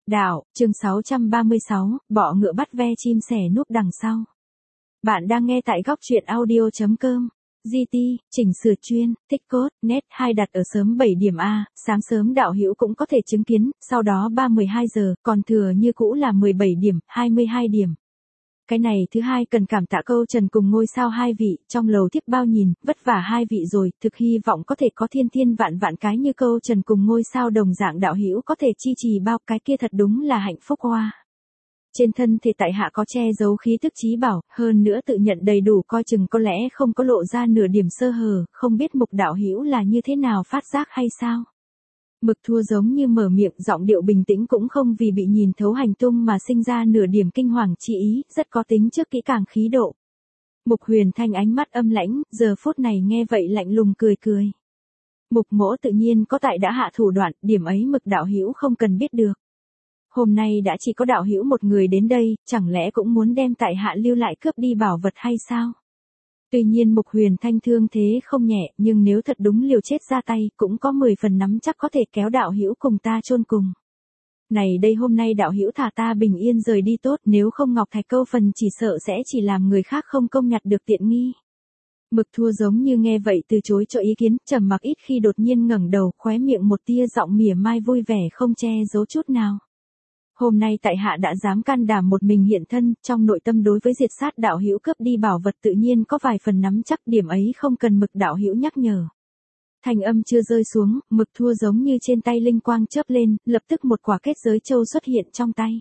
Đạo, chương 636, bọ ngựa bắt ve chim sẻ núp đằng sau. Bạn đang nghe tại góc truyện audio.com. GT, chỉnh sửa chuyên, tích cốt, net 2 đặt ở sớm 7 điểm A, sáng sớm đạo hữu cũng có thể chứng kiến, sau đó 3-12 giờ, còn thừa như cũ là 17 điểm, 22 điểm. Cái này thứ hai cần cảm tạ câu trần cùng ngôi sao hai vị, trong lầu thiếp bao nhìn, vất vả hai vị rồi, thực hy vọng có thể có thiên thiên vạn vạn cái như câu trần cùng ngôi sao đồng dạng đạo hữu có thể chi trì bao cái kia thật đúng là hạnh phúc hoa. Trên thân thể tại hạ có che giấu khí tức trí bảo, hơn nữa tự nhận đầy đủ coi chừng có lẽ không có lộ ra nửa điểm sơ hở, không biết mục đạo hữu là như thế nào phát giác hay sao. Mực thua giống như mở miệng, giọng điệu bình tĩnh cũng không vì bị nhìn thấu hành tung mà sinh ra nửa điểm kinh hoàng chi ý, rất có tính trước kỹ càng khí độ. Mục Huyền Thanh ánh mắt âm lãnh, giờ phút này nghe vậy lạnh lùng cười cười. Mục mỗ tự nhiên có tại đã hạ thủ đoạn, điểm ấy mực đạo hữu không cần biết được. Hôm nay đã chỉ có đạo hữu một người đến đây, chẳng lẽ cũng muốn đem tại hạ lưu lại cướp đi bảo vật hay sao? Tuy nhiên Mục Huyền Thanh thương thế không nhẹ, nhưng nếu thật đúng liều chết ra tay, cũng có 10 phần nắm chắc có thể kéo đạo hữu cùng ta chôn cùng. Này đây hôm nay đạo hữu thả ta bình yên rời đi tốt, nếu không Ngọc Thạch câu phần chỉ sợ sẽ chỉ làm người khác không công nhặt được tiện nghi. Mực thua giống như nghe vậy từ chối cho ý kiến, trầm mặc ít khi đột nhiên ngẩng đầu, khóe miệng một tia giọng mỉa mai vui vẻ không che giấu chút nào. Hôm nay tại hạ đã dám can đảm một mình hiện thân, trong nội tâm đối với diệt sát đạo hữu cướp đi bảo vật tự nhiên có vài phần nắm chắc, điểm ấy không cần mực đạo hữu nhắc nhở. Thanh âm chưa rơi xuống, mực thua giống như trên tay linh quang chớp lên, lập tức một quả kết giới châu xuất hiện trong tay.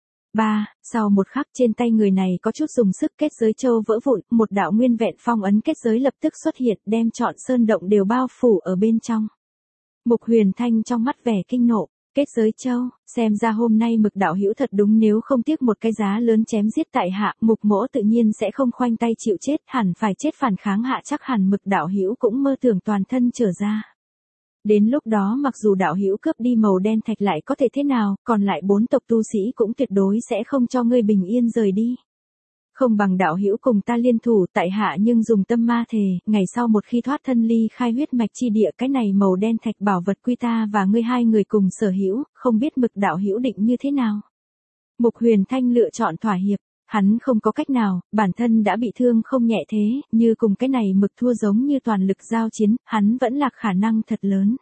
Sau một khắc trên tay người này có chút dùng sức, kết giới châu vỡ vụn, một đạo nguyên vẹn phong ấn kết giới lập tức xuất hiện, đem trọn sơn động đều bao phủ ở bên trong. Mục Huyền Thanh trong mắt vẻ kinh nộ. Kết giới châu, xem ra hôm nay mực đạo hữu thật đúng, nếu không tiếc một cái giá lớn chém giết tại hạ, mục mỗ tự nhiên sẽ không khoanh tay chịu chết, hẳn phải chết phản kháng hạ chắc hẳn mực đạo hữu cũng mơ tưởng toàn thân trở ra. Đến lúc đó mặc dù đạo hữu cướp đi màu đen thạch lại có thể thế nào, còn lại 4 tộc tu sĩ cũng tuyệt đối sẽ không cho ngươi bình yên rời đi. Không bằng đạo hữu cùng ta liên thủ, tại hạ nhưng dùng tâm ma thề, ngày sau một khi thoát thân ly khai huyết mạch chi địa, cái này màu đen thạch bảo vật quy ta và ngươi hai người cùng sở hữu, không biết mực đạo hữu định như thế nào. Mục Huyền Thanh lựa chọn thỏa hiệp, hắn không có cách nào, bản thân đã bị thương không nhẹ thế, như cùng cái này mực thua giống như toàn lực giao chiến, hắn vẫn là khả năng thật lớn.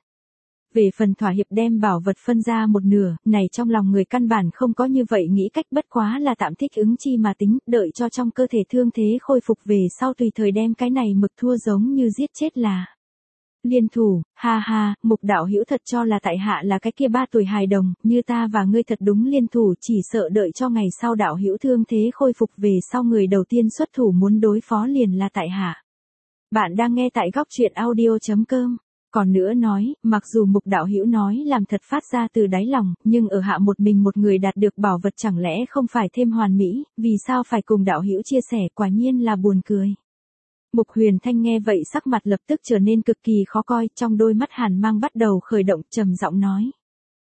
Về phần thỏa hiệp đem bảo vật phân ra một nửa, này trong lòng người căn bản không có như vậy nghĩ cách, bất quá là tạm thích ứng chi mà tính, đợi cho trong cơ thể thương thế khôi phục về sau tùy thời đem cái này mực thua giống như giết chết là. Liên thủ, ha, mục đạo hữu thật cho là tại hạ là cái kia 3 tuổi hài đồng, như ta và ngươi thật đúng liên thủ, chỉ sợ đợi cho ngày sau đạo hữu thương thế khôi phục về sau người đầu tiên xuất thủ muốn đối phó liền là tại hạ. Bạn đang nghe tại góc truyện audio.com. Còn nữa nói, mặc dù mục đạo hữu nói làm thật phát ra từ đáy lòng, nhưng ở hạ một mình một người đạt được bảo vật chẳng lẽ không phải thêm hoàn mỹ, vì sao phải cùng đạo hữu chia sẻ, quả nhiên là buồn cười. Mục Huyền Thanh nghe vậy sắc mặt lập tức trở nên cực kỳ khó coi, trong đôi mắt hàn mang bắt đầu khởi động, trầm giọng nói.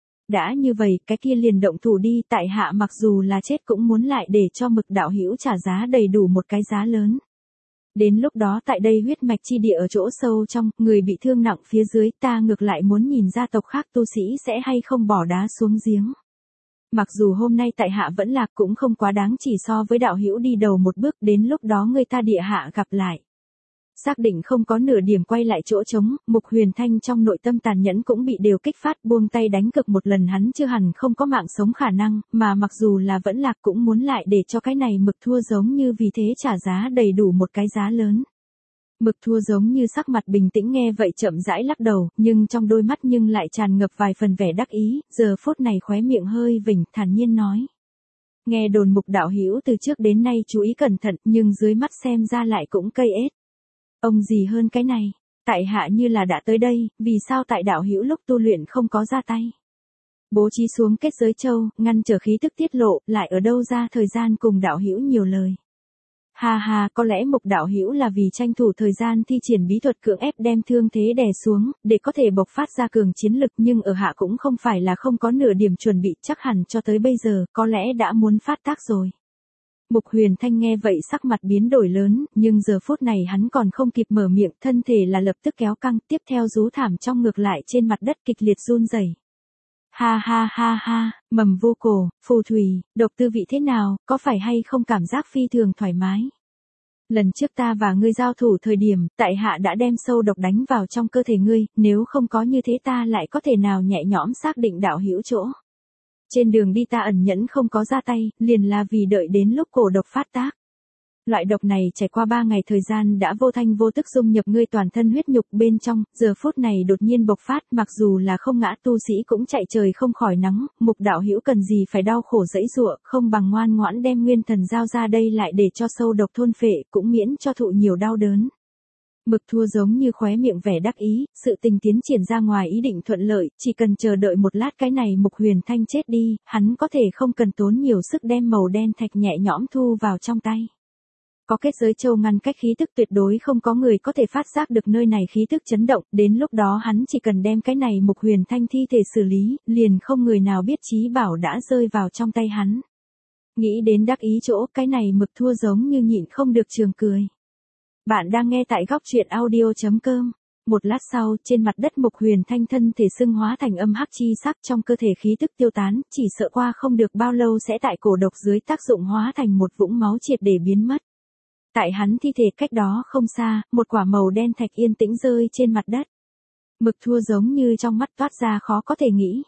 Đã như vậy, cái kia liền động thủ đi, tại hạ mặc dù là chết cũng muốn lại để cho mực đạo hữu trả giá đầy đủ một cái giá lớn. Đến lúc đó tại đây huyết mạch chi địa ở chỗ sâu trong, người bị thương nặng phía dưới, ta ngược lại muốn nhìn gia tộc khác tu sĩ sẽ hay không bỏ đá xuống giếng. Mặc dù hôm nay tại hạ vẫn lạc cũng không quá đáng, chỉ so với đạo hữu đi đầu một bước, đến lúc đó người ta địa hạ gặp lại. Xác định không có nửa điểm quay lại chỗ trống, Mục Huyền Thanh trong nội tâm tàn nhẫn cũng bị đều kích phát, buông tay đánh cực một lần, hắn chưa hẳn không có mạng sống khả năng, mà mặc dù là vẫn lạc cũng muốn lại để cho cái này mực thua giống như vì thế trả giá đầy đủ một cái giá lớn. Mực thua giống như sắc mặt bình tĩnh nghe vậy chậm rãi lắc đầu, nhưng trong đôi mắt nhưng lại tràn ngập vài phần vẻ đắc ý, giờ phút này khóe miệng hơi vểnh, thản nhiên nói. Nghe đồn mục đạo hữu từ trước đến nay chú ý cẩn thận, nhưng dưới mắt xem ra lại cũng cây ết. Ông gì hơn cái này, tại hạ như là đã tới đây, vì sao tại đạo hữu lúc tu luyện không có ra tay. Bố trí xuống kết giới châu, ngăn trở khí tức tiết lộ, lại ở đâu ra thời gian cùng đạo hữu nhiều lời. Ha, có lẽ mục đạo hữu là vì tranh thủ thời gian thi triển bí thuật cưỡng ép đem thương thế đè xuống, để có thể bộc phát ra cường chiến lực, nhưng ở hạ cũng không phải là không có nửa điểm chuẩn bị, chắc hẳn cho tới bây giờ, có lẽ đã muốn phát tác rồi. Mục Huyền Thanh nghe vậy sắc mặt biến đổi lớn, nhưng giờ phút này hắn còn không kịp mở miệng, thân thể là lập tức kéo căng, tiếp theo rú thảm trong ngược lại trên mặt đất kịch liệt run rẩy. Ha ha ha ha, mầm vô cổ, phù thủy, độc tư vị thế nào, có phải hay không cảm giác phi thường thoải mái? Lần trước ta và ngươi giao thủ thời điểm, tại hạ đã đem sâu độc đánh vào trong cơ thể ngươi, nếu không có như thế ta lại có thể nào nhẹ nhõm xác định đạo hữu chỗ. Trên đường đi ta ẩn nhẫn không có ra tay, liền là vì đợi đến lúc cổ độc phát tác. Loại độc này trải qua 3 ngày thời gian đã vô thanh vô tức dung nhập ngươi toàn thân huyết nhục bên trong, giờ phút này đột nhiên bộc phát, mặc dù là không ngã tu sĩ cũng chạy trời không khỏi nắng, Mục đạo hữu cần gì phải đau khổ dẫy dụa, không bằng ngoan ngoãn đem nguyên thần giao ra đây lại để cho sâu độc thôn phệ, cũng miễn cho thụ nhiều đau đớn. Mực Thua giống như khóe miệng vẻ đắc ý, sự tình tiến triển ra ngoài ý định thuận lợi, chỉ cần chờ đợi một lát cái này Mục Huyền Thanh chết đi, hắn có thể không cần tốn nhiều sức đem màu đen thạch nhẹ nhõm thu vào trong tay. Có kết giới châu ngăn cách khí tức tuyệt đối không có người có thể phát giác được nơi này khí tức chấn động, đến lúc đó hắn chỉ cần đem cái này Mục Huyền Thanh thi thể xử lý, liền không người nào biết chí bảo đã rơi vào trong tay hắn. Nghĩ đến đắc ý chỗ, cái này Mực Thua giống như nhịn không được trường cười. Bạn đang nghe tại góc truyện audio.com. Một lát sau, trên mặt đất Mục Huyền Thanh thân thể xưng hóa thành âm hắc chi sắc trong cơ thể khí tức tiêu tán, chỉ sợ qua không được bao lâu sẽ tại cổ độc dưới tác dụng hóa thành một vũng máu triệt để biến mất. Tại hắn thi thể cách đó không xa, một quả màu đen thạch yên tĩnh rơi trên mặt đất. Mực Thua giống như trong mắt toát ra khó có thể nghĩ.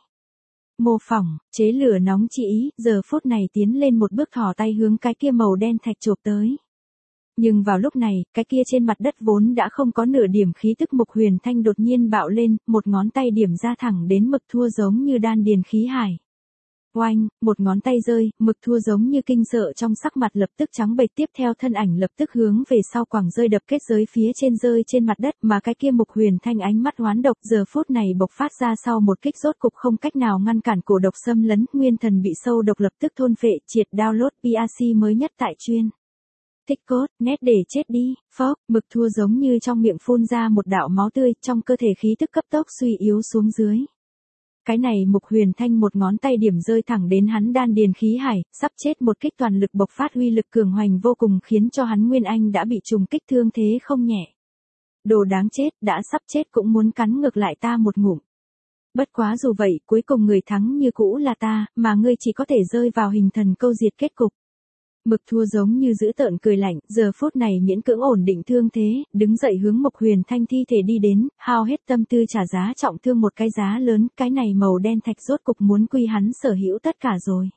Mô phỏng, chế lửa nóng chỉ ý, giờ phút này tiến lên một bước thò tay hướng cái kia màu đen thạch chộp tới. Nhưng vào lúc này, cái kia trên mặt đất vốn đã không có nửa điểm khí tức Mục Huyền Thanh đột nhiên bạo lên, một ngón tay điểm ra thẳng đến Mực Thua giống như đan điền khí hải. Oanh, một ngón tay rơi, Mực Thua giống như kinh sợ trong sắc mặt lập tức trắng bệch, tiếp theo thân ảnh lập tức hướng về sau quẳng rơi đập kết giới phía trên rơi trên mặt đất, mà cái kia Mục Huyền Thanh ánh mắt hoán độc giờ phút này bộc phát ra sau một kích rốt cục không cách nào ngăn cản cổ độc xâm lấn, nguyên thần bị sâu độc lập tức thôn phệ, triệt download PRC mới nhất tại chuyên. Thích cốt, nét để chết đi, phốc, Mực Thua giống như trong miệng phun ra một đạo máu tươi, trong cơ thể khí tức cấp tốc suy yếu xuống dưới. Cái này Mục Huyền Thanh một ngón tay điểm rơi thẳng đến hắn đan điền khí hải, sắp chết một kích toàn lực bộc phát uy lực cường hoành vô cùng khiến cho hắn Nguyên Anh đã bị trùng kích thương thế không nhẹ. Đồ đáng chết, đã sắp chết cũng muốn cắn ngược lại ta một ngụm. Bất quá dù vậy, cuối cùng người thắng như cũ là ta, mà ngươi chỉ có thể rơi vào hình thần câu diệt kết cục. Mực Thua giống như giữ tợn cười lạnh, giờ phút này miễn cưỡng ổn định thương thế, đứng dậy hướng Mục Huyền Thanh thi thể đi đến, hao hết tâm tư trả giá trọng thương một cái giá lớn, cái này màu đen thạch rốt cục muốn quy hắn sở hữu tất cả rồi.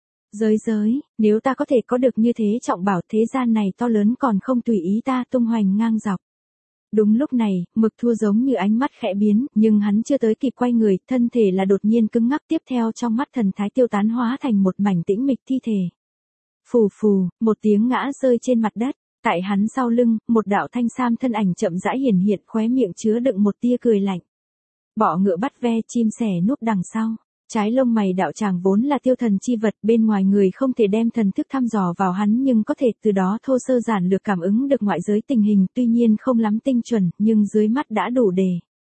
Giới, nếu ta có thể có được như thế trọng bảo thế gian này to lớn còn không tùy ý ta tung hoành ngang dọc. Đúng lúc này, Mực Thua giống như ánh mắt khẽ biến, nhưng hắn chưa tới kịp quay người, thân thể là đột nhiên cứng ngắc, tiếp theo trong mắt thần thái tiêu tán hóa thành một mảnh tĩnh mịch thi thể. Phù phù, một tiếng ngã rơi trên mặt đất, tại hắn sau lưng, một đạo thanh sam thân ảnh chậm rãi hiển hiện, khóe miệng chứa đựng một tia cười lạnh. Bọ ngựa bắt ve, chim sẻ núp đằng sau. Trái lông mày đạo tràng vốn là tiêu thần chi vật, bên ngoài người không thể đem thần thức thăm dò vào hắn nhưng có thể từ đó thô sơ giản lược cảm ứng được ngoại giới tình hình, tuy nhiên không lắm tinh chuẩn, nhưng dưới mắt đã đủ để.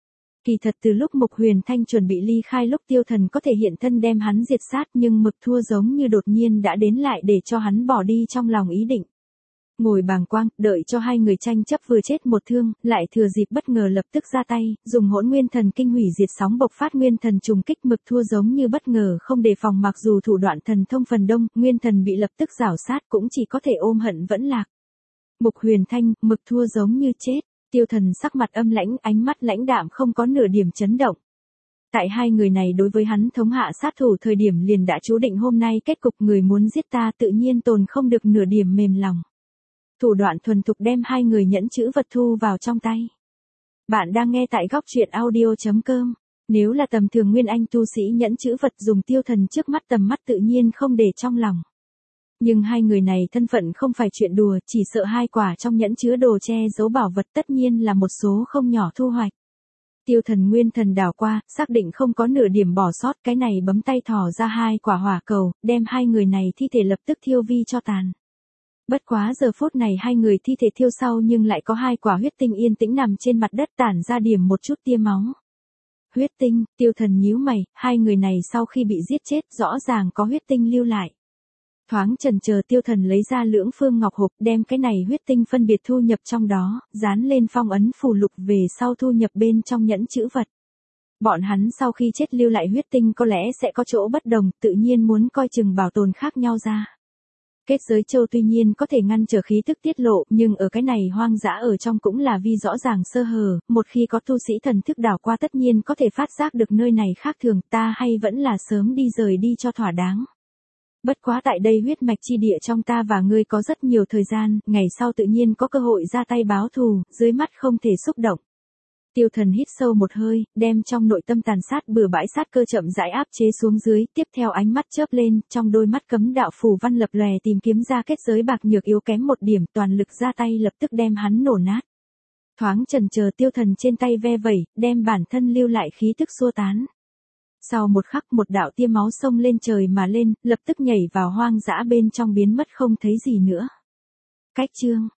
Kỳ thật từ lúc Mục Huyền Thanh chuẩn bị ly khai lúc tiêu thần có thể hiện thân đem hắn diệt sát, nhưng Mực Thua giống như đột nhiên đã đến lại để cho hắn bỏ đi trong lòng ý định. Ngồi bàng quang, đợi cho hai người tranh chấp vừa chết một thương, lại thừa dịp bất ngờ lập tức ra tay, dùng Hỗn Nguyên Thần Kinh hủy diệt sóng bộc phát nguyên thần trùng kích. Mực Thua giống như bất ngờ không đề phòng, mặc dù thủ đoạn thần thông phần đông, nguyên thần bị lập tức rảo sát cũng chỉ có thể ôm hận vẫn lạc. Mục Huyền Thanh, Mực Thua giống như chết. Tiêu thần sắc mặt âm lãnh, ánh mắt lãnh đạm không có nửa điểm chấn động. Tại hai người này đối với hắn thống hạ sát thủ thời điểm liền đã chú định hôm nay kết cục, người muốn giết ta tự nhiên tồn không được nửa điểm mềm lòng. Thủ đoạn thuần thục đem hai người nhẫn chữ vật thu vào trong tay. Bạn đang nghe tại góc truyện audio.com. Nếu là tầm thường nguyên anh tu sĩ nhẫn chữ vật dùng tiêu thần trước mắt tầm mắt tự nhiên không để trong lòng. Nhưng hai người này thân phận không phải chuyện đùa, chỉ sợ hai quả trong nhẫn chứa đồ che giấu bảo vật tất nhiên là một số không nhỏ thu hoạch. Tiêu thần nguyên thần đảo qua, xác định không có nửa điểm bỏ sót, cái này bấm tay thò ra hai quả hỏa cầu, đem hai người này thi thể lập tức thiêu vi cho tàn. Bất quá giờ phút này hai người thi thể thiêu sau nhưng lại có hai quả huyết tinh yên tĩnh nằm trên mặt đất tản ra điểm một chút tia máu. Huyết tinh, tiêu thần nhíu mày, hai người này sau khi bị giết chết rõ ràng có huyết tinh lưu lại. Thoáng chần chờ tiêu thần lấy ra lưỡng phương ngọc hộp, đem cái này huyết tinh phân biệt thu nhập trong đó, dán lên phong ấn phù lục về sau thu nhập bên trong nhẫn chữ vật. Bọn hắn sau khi chết lưu lại huyết tinh có lẽ sẽ có chỗ bất đồng, tự nhiên muốn coi chừng bảo tồn khác nhau ra. Kết giới châu tuy nhiên có thể ngăn trở khí tức tiết lộ, nhưng ở cái này hoang dã ở trong cũng là vi rõ ràng sơ hở, một khi có tu sĩ thần thức đảo qua tất nhiên có thể phát giác được nơi này khác thường, ta hay vẫn là sớm đi rời đi cho thỏa đáng. Bất quá tại đây huyết mạch chi địa trong ta và ngươi có rất nhiều thời gian, ngày sau tự nhiên có cơ hội ra tay báo thù, dưới mắt không thể xúc động. Tiêu Thần hít sâu một hơi, đem trong nội tâm tàn sát bừa bãi sát cơ chậm rãi áp chế xuống dưới, tiếp theo ánh mắt chớp lên, trong đôi mắt cấm đạo phù văn lập lòe tìm kiếm ra kết giới bạc nhược yếu kém một điểm, toàn lực ra tay lập tức đem hắn nổ nát. Thoáng chần chờ Tiêu Thần trên tay ve vẩy, đem bản thân lưu lại khí tức xua tán. Sau một khắc một đạo tia máu xông lên trời mà lên, lập tức nhảy vào hoang dã bên trong biến mất không thấy gì nữa. Cách chương